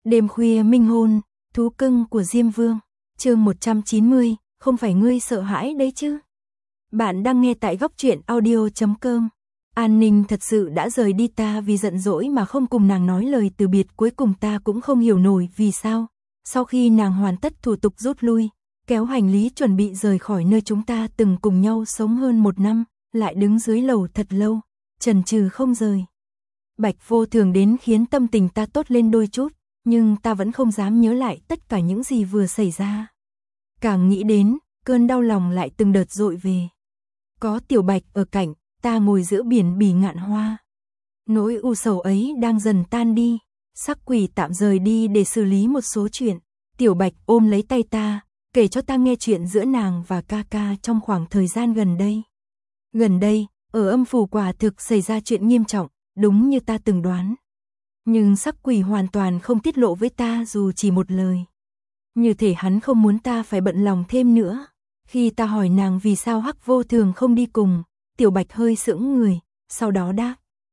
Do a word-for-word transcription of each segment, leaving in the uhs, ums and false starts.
Đêm khuya minh hôn, thú cưng của Diêm Vương, chương một trăm chín mươi, không phải ngươi sợ hãi đấy chứ. Bạn đang nghe tại góc truyện audio chấm com. An Ninh thật sự đã rời đi, ta vì giận dỗi mà không cùng nàng nói lời từ biệt, cuối cùng ta cũng không hiểu nổi vì sao. Sau khi nàng hoàn tất thủ tục rút lui, kéo hành lý chuẩn bị rời khỏi nơi chúng ta từng cùng nhau sống hơn một năm, lại đứng dưới lầu thật lâu, chần chừ không rời. Bạch Vô Thường đến khiến tâm tình ta tốt lên đôi chút, nhưng ta vẫn không dám nhớ lại tất cả những gì vừa xảy ra. Càng nghĩ đến, cơn đau lòng lại từng đợt dội về. Có Tiểu Bạch ở cạnh, ta ngồi giữa biển bỉ ngạn hoa. Nỗi u sầu ấy đang dần tan đi, Sắc Quỷ tạm rời đi để xử lý một số chuyện. Tiểu Bạch ôm lấy tay ta, kể cho ta nghe chuyện giữa nàng và ca ca trong khoảng thời gian gần đây. Gần đây, ở âm phủ quả thực xảy ra chuyện nghiêm trọng, đúng như ta từng đoán. Nhưng Sắc Quỷ hoàn toàn không tiết lộ với ta dù chỉ một lời. Như thể hắn không muốn ta phải bận lòng thêm nữa. Khi ta hỏi nàng vì sao Hắc Vô Thường không đi cùng, Tiểu Bạch hơi sững người, sau đó đáp.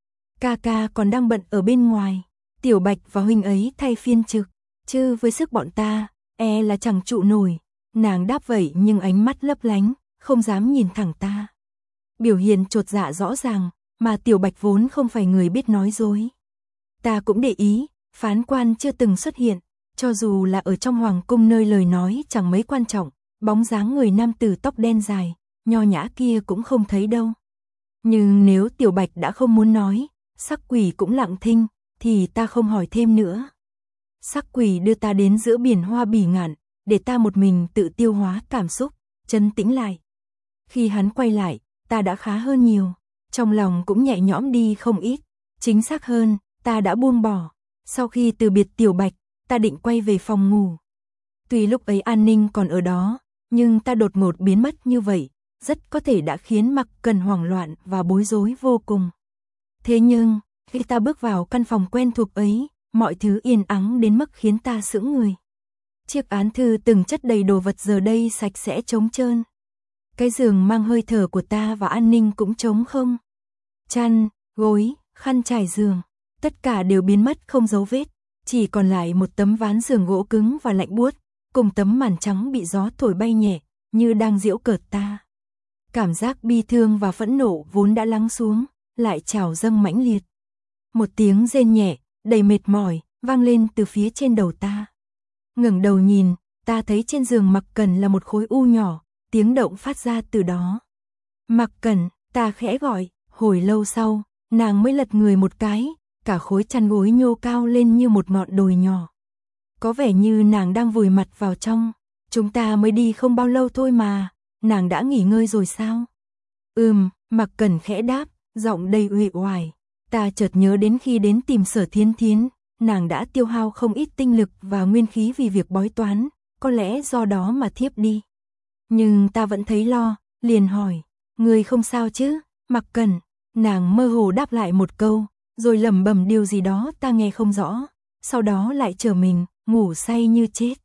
Ca ca còn đang bận ở bên ngoài, Tiểu Bạch và huynh ấy thay phiên trực, chứ với sức bọn ta, e là chẳng trụ nổi. Nàng đáp vậy nhưng ánh mắt lấp lánh, không dám nhìn thẳng ta. Biểu hiện chột dạ rõ ràng, mà Tiểu Bạch vốn không phải người biết nói dối. Ta cũng để ý, phán quan chưa từng xuất hiện, cho dù là ở trong hoàng cung nơi lời nói chẳng mấy quan trọng, bóng dáng người nam tử tóc đen dài, nho nhã kia cũng không thấy đâu. Nhưng nếu Tiểu Bạch đã không muốn nói, Sắc Quỷ cũng lặng thinh, thì ta không hỏi thêm nữa. Sắc Quỷ đưa ta đến giữa biển hoa bỉ ngạn, để ta một mình tự tiêu hóa cảm xúc, trấn tĩnh lại. Khi hắn quay lại, ta đã khá hơn nhiều, trong lòng cũng nhẹ nhõm đi không ít, chính xác hơn, ta đã buông bỏ. Sau khi từ biệt Tiểu Bạch, ta định quay về phòng ngủ. Tuy lúc ấy An Ninh còn ở đó, nhưng ta đột ngột biến mất như vậy, rất có thể đã khiến Mặc Cần hoảng loạn và bối rối vô cùng. Thế nhưng, khi ta bước vào căn phòng quen thuộc ấy, mọi thứ yên ắng đến mức khiến ta sững người. Chiếc án thư từng chất đầy đồ vật giờ đây sạch sẽ trống trơn. Cái giường mang hơi thở của ta và An Ninh cũng trống không. Chăn, gối, khăn trải giường, tất cả đều biến mất không dấu vết, chỉ còn lại một tấm ván giường gỗ cứng và lạnh buốt, cùng tấm màn trắng bị gió thổi bay nhẹ, như đang giễu cợt ta. Cảm giác bi thương và phẫn nộ vốn đã lắng xuống, lại trào dâng mãnh liệt. Một tiếng rên nhẹ, đầy mệt mỏi, vang lên từ phía trên đầu ta. Ngẩng đầu nhìn, ta thấy trên giường Mặc Cần là một khối u nhỏ, tiếng động phát ra từ đó. Mặc Cần, ta khẽ gọi, hồi lâu sau, nàng mới lật người một cái, cả khối chăn gối nhô cao lên như một ngọn đồi nhỏ. Có vẻ như nàng đang vùi mặt vào trong, chúng ta mới đi không bao lâu thôi mà, nàng đã nghỉ ngơi rồi sao? Ừm, Mặc Cần khẽ đáp, giọng đầy uể oải. Ta chợt nhớ đến khi đến tìm Sở Thiến Thiến, nàng đã tiêu hao không ít tinh lực và nguyên khí vì việc bói toán, có lẽ do đó mà thiếp đi. Nhưng ta vẫn thấy lo, liền hỏi, ngươi không sao chứ, Mặc Cần? Nàng mơ hồ đáp lại một câu, rồi lẩm bẩm điều gì đó ta nghe không rõ, sau đó lại trở mình, ngủ say như chết.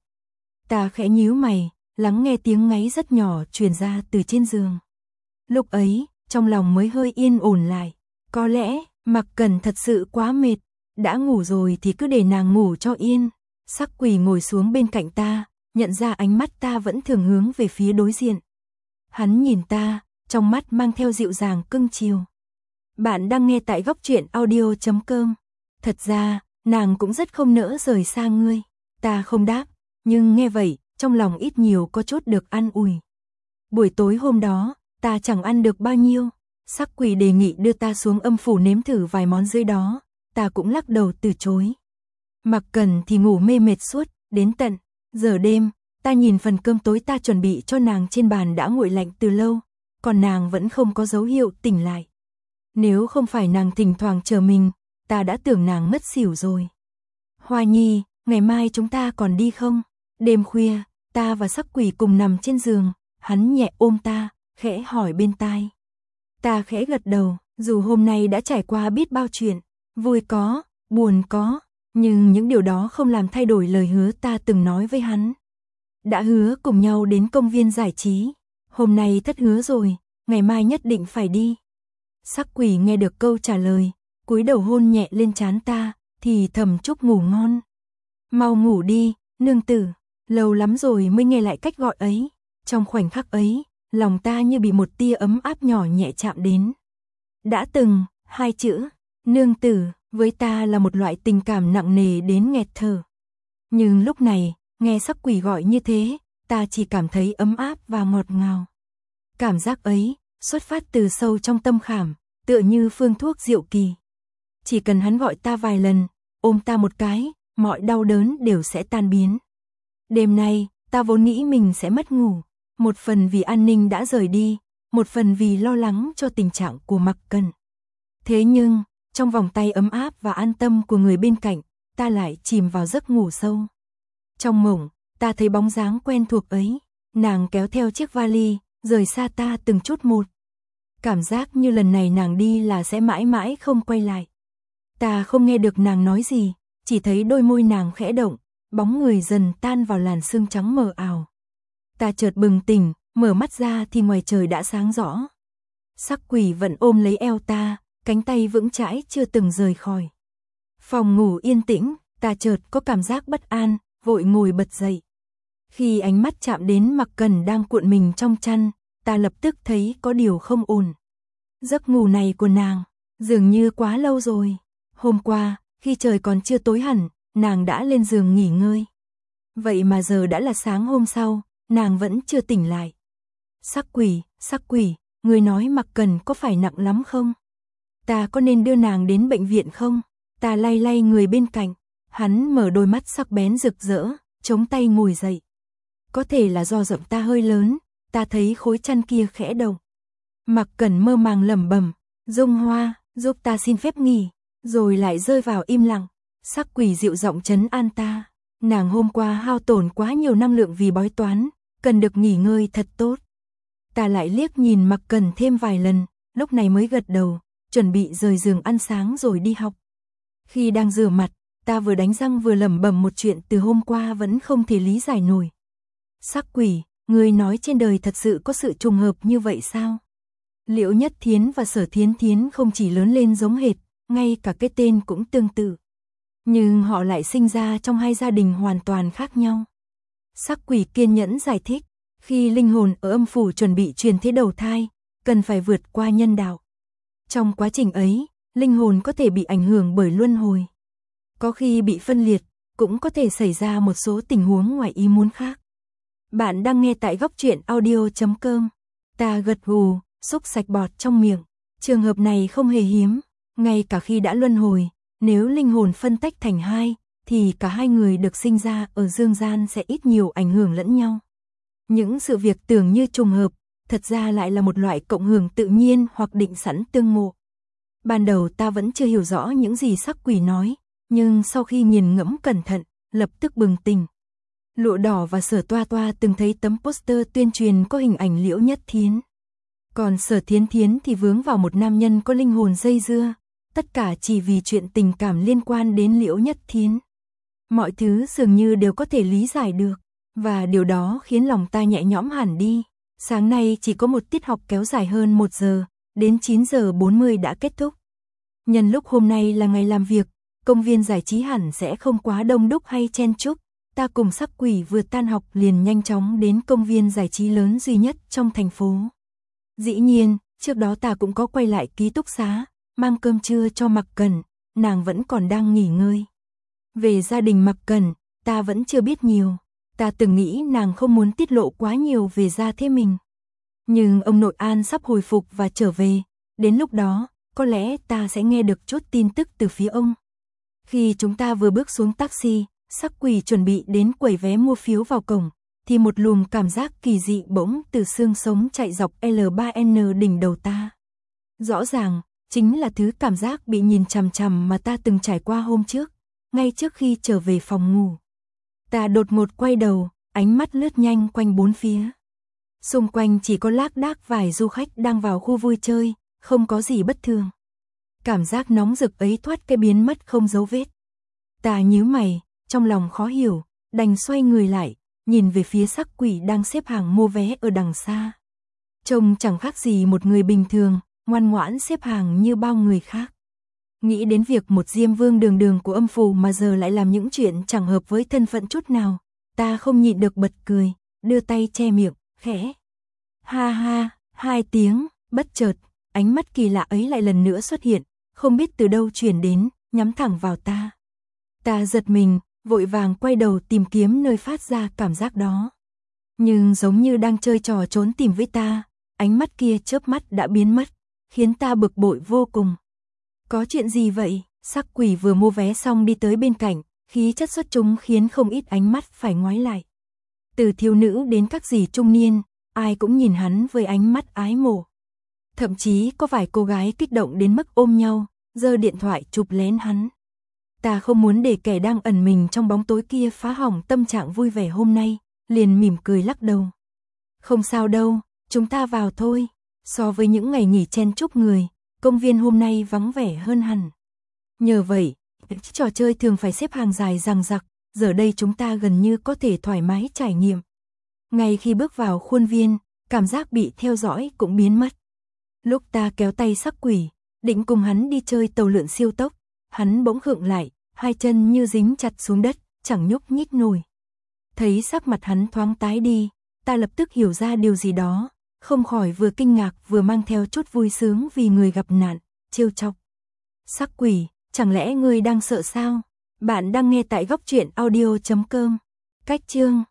Ta khẽ nhíu mày, lắng nghe tiếng ngáy rất nhỏ truyền ra từ trên giường. Lúc ấy, trong lòng mới hơi yên ổn lại, có lẽ Mặc Cần thật sự quá mệt, đã ngủ rồi thì cứ để nàng ngủ cho yên. Sắc Quỷ ngồi xuống bên cạnh ta, nhận ra ánh mắt ta vẫn thường hướng về phía đối diện. Hắn nhìn ta, trong mắt mang theo dịu dàng cưng chiều. Bạn đang nghe tại góc truyện audio chấm com. Thật ra, nàng cũng rất không nỡ rời xa ngươi. Ta không đáp, nhưng nghe vậy, trong lòng ít nhiều có chút được an ủi. Buổi tối hôm đó, ta chẳng ăn được bao nhiêu. Sắc Quỷ đề nghị đưa ta xuống âm phủ nếm thử vài món dưới đó, ta cũng lắc đầu từ chối. Mặc Cần thì ngủ mê mệt suốt, đến tận giờ đêm, ta nhìn phần cơm tối ta chuẩn bị cho nàng trên bàn đã nguội lạnh từ lâu, còn nàng vẫn không có dấu hiệu tỉnh lại. Nếu không phải nàng thỉnh thoảng chờ mình, ta đã tưởng nàng mất xỉu rồi. Hoa Nhi, ngày mai chúng ta còn đi không? Đêm khuya, ta và Sắc Quỷ cùng nằm trên giường, hắn nhẹ ôm ta, khẽ hỏi bên tai. Ta khẽ gật đầu, dù hôm nay đã trải qua biết bao chuyện, vui có, buồn có, nhưng những điều đó không làm thay đổi lời hứa ta từng nói với hắn. Đã hứa cùng nhau đến công viên giải trí, hôm nay thất hứa rồi, ngày mai nhất định phải đi. Sắc Quỷ nghe được câu trả lời, cúi đầu hôn nhẹ lên trán ta, thì thầm chúc ngủ ngon. Mau ngủ đi, nương tử, lâu lắm rồi mới nghe lại cách gọi ấy. Trong khoảnh khắc ấy, lòng ta như bị một tia ấm áp nhỏ nhẹ chạm đến. Đã từng, hai chữ, nương tử, với ta là một loại tình cảm nặng nề đến nghẹt thở. Nhưng lúc này, nghe sắc quỷ gọi như thế, ta chỉ cảm thấy ấm áp và ngọt ngào. Cảm giác ấy, xuất phát từ sâu trong tâm khảm, tựa như phương thuốc diệu kỳ. Chỉ cần hắn gọi ta vài lần, ôm ta một cái, mọi đau đớn đều sẽ tan biến. Đêm nay, ta vốn nghĩ mình sẽ mất ngủ, một phần vì An Ninh đã rời đi, một phần vì lo lắng cho tình trạng của Mặc Cần. Thế nhưng, trong vòng tay ấm áp và an tâm của người bên cạnh, ta lại chìm vào giấc ngủ sâu. Trong mộng, ta thấy bóng dáng quen thuộc ấy, nàng kéo theo chiếc vali, rời xa ta từng chút một. Cảm giác như lần này nàng đi là sẽ mãi mãi không quay lại. Ta không nghe được nàng nói gì, chỉ thấy đôi môi nàng khẽ động, bóng người dần tan vào làn sương trắng mờ ảo. Ta chợt bừng tỉnh, mở mắt ra thì ngoài trời đã sáng rõ. Sắc quỷ vẫn ôm lấy eo ta, cánh tay vững chãi chưa từng rời khỏi. Phòng ngủ yên tĩnh, ta chợt có cảm giác bất an, vội ngồi bật dậy. Khi ánh mắt chạm đến Mặc Cần đang cuộn mình trong chăn, ta lập tức thấy có điều không ổn. Giấc ngủ này của nàng, dường như quá lâu rồi. Hôm qua, khi trời còn chưa tối hẳn, nàng đã lên giường nghỉ ngơi. Vậy mà giờ đã là sáng hôm sau, nàng vẫn chưa tỉnh lại. Sắc quỷ, sắc quỷ, người nói Mặc Cần có phải nặng lắm không? Ta có nên đưa nàng đến bệnh viện không? Ta lay lay người bên cạnh, hắn mở đôi mắt sắc bén rực rỡ, chống tay ngồi dậy. Có thể là do giọng ta hơi lớn, ta thấy khối chăn kia khẽ động. Mặc Cần mơ màng lẩm bẩm, Dung Hoa, giúp ta xin phép nghỉ, rồi lại rơi vào im lặng. Sắc quỷ dịu giọng trấn an ta, nàng hôm qua hao tổn quá nhiều năng lượng vì bói toán, cần được nghỉ ngơi thật tốt. Ta lại liếc nhìn Mặc Cần thêm vài lần, lúc này mới gật đầu, chuẩn bị rời giường ăn sáng rồi đi học. Khi đang rửa mặt, ta vừa đánh răng vừa lẩm bẩm một chuyện từ hôm qua vẫn không thể lý giải nổi. Sắc quỷ, người nói trên đời thật sự có sự trùng hợp như vậy sao? Liễu Nhất Thiến và Sở Thiến Thiến không chỉ lớn lên giống hệt, ngay cả cái tên cũng tương tự. Nhưng họ lại sinh ra trong hai gia đình hoàn toàn khác nhau. Sắc quỷ kiên nhẫn giải thích, khi linh hồn ở âm phủ chuẩn bị truyền thế đầu thai, cần phải vượt qua nhân đạo. Trong quá trình ấy, linh hồn có thể bị ảnh hưởng bởi luân hồi. Có khi bị phân liệt, cũng có thể xảy ra một số tình huống ngoài ý muốn khác. Bạn đang nghe tại góc truyện audio chấm com. Ta gật gù, xúc sạch bọt trong miệng. Trường hợp này không hề hiếm, ngay cả khi đã luân hồi, nếu linh hồn phân tách thành hai, thì cả hai người được sinh ra ở dương gian sẽ ít nhiều ảnh hưởng lẫn nhau. Những sự việc tưởng như trùng hợp, thật ra lại là một loại cộng hưởng tự nhiên hoặc định sẵn tương ngộ. Ban đầu ta vẫn chưa hiểu rõ những gì sắc quỷ nói, nhưng sau khi nghiền ngẫm cẩn thận, lập tức bừng tỉnh. Lụa Đỏ và Sở Toa Toa từng thấy tấm poster tuyên truyền có hình ảnh Liễu Nhất Thiến. Còn Sở Thiến Thiến thì vướng vào một nam nhân có linh hồn dây dưa, tất cả chỉ vì chuyện tình cảm liên quan đến Liễu Nhất Thiến. Mọi thứ dường như đều có thể lý giải được, và điều đó khiến lòng ta nhẹ nhõm hẳn đi. Sáng nay chỉ có một tiết học kéo dài hơn một giờ, đến chín giờ bốn mươi đã kết thúc. Nhân lúc hôm nay là ngày làm việc, công viên giải trí hẳn sẽ không quá đông đúc hay chen chúc. Ta cùng sắc quỷ vừa tan học liền nhanh chóng đến công viên giải trí lớn duy nhất trong thành phố. Dĩ nhiên, trước đó ta cũng có quay lại ký túc xá, mang cơm trưa cho Mặc Cần, nàng vẫn còn đang nghỉ ngơi. Về gia đình Mặc Cần, ta vẫn chưa biết nhiều, ta từng nghĩ nàng không muốn tiết lộ quá nhiều về gia thế mình. Nhưng ông nội An sắp hồi phục và trở về, đến lúc đó, có lẽ ta sẽ nghe được chút tin tức từ phía ông. Khi chúng ta vừa bước xuống taxi, sắc quỷ chuẩn bị đến quầy vé mua phiếu vào cổng, thì một luồng cảm giác kỳ dị bỗng từ xương sống chạy dọc L ba N đỉnh đầu ta. Rõ ràng, chính là thứ cảm giác bị nhìn chằm chằm mà ta từng trải qua hôm trước, ngay trước khi trở về phòng ngủ. Ta đột ngột quay đầu, ánh mắt lướt nhanh quanh bốn phía. Xung quanh chỉ có lác đác vài du khách đang vào khu vui chơi, không có gì bất thường. Cảm giác nóng rực ấy thoát cái biến mất không dấu vết. Ta nhíu mày, trong lòng khó hiểu, đành xoay người lại, nhìn về phía sắc quỷ đang xếp hàng mua vé ở đằng xa. Trông chẳng khác gì một người bình thường, ngoan ngoãn xếp hàng như bao người khác. Nghĩ đến việc một Diêm Vương đường đường của âm phủ mà giờ lại làm những chuyện chẳng hợp với thân phận chút nào, ta không nhịn được bật cười, đưa tay che miệng, khẽ. Ha ha, hai tiếng, bất chợt, ánh mắt kỳ lạ ấy lại lần nữa xuất hiện, không biết từ đâu truyền đến, nhắm thẳng vào ta. Ta giật mình, vội vàng quay đầu tìm kiếm nơi phát ra cảm giác đó. Nhưng giống như đang chơi trò trốn tìm với ta, ánh mắt kia chớp mắt đã biến mất, khiến ta bực bội vô cùng. Có chuyện gì vậy? Sắc quỷ vừa mua vé xong đi tới bên cạnh, khí chất xuất chúng khiến không ít ánh mắt phải ngoái lại. Từ thiếu nữ đến các dì trung niên, ai cũng nhìn hắn với ánh mắt ái mộ. Thậm chí có vài cô gái kích động đến mức ôm nhau, giơ điện thoại chụp lén hắn. Ta không muốn để kẻ đang ẩn mình trong bóng tối kia phá hỏng tâm trạng vui vẻ hôm nay, liền mỉm cười lắc đầu. Không sao đâu, chúng ta vào thôi. So với những ngày nghỉ chen chúc người, công viên hôm nay vắng vẻ hơn hẳn. Nhờ vậy, trò chơi thường phải xếp hàng dài dằng dặc, giờ đây chúng ta gần như có thể thoải mái trải nghiệm. Ngay khi bước vào khuôn viên, cảm giác bị theo dõi cũng biến mất. Lúc ta kéo tay sắc quỷ, định cùng hắn đi chơi tàu lượn siêu tốc, hắn bỗng khựng lại, hai chân như dính chặt xuống đất, chẳng nhúc nhích nổi. Thấy sắc mặt hắn thoáng tái đi, ta lập tức hiểu ra điều gì đó, không khỏi vừa kinh ngạc vừa mang theo chút vui sướng vì người gặp nạn, trêu chọc. Sắc quỷ, chẳng lẽ ngươi đang sợ sao? Bạn đang nghe tại góc truyện audio chấm com. Cách chương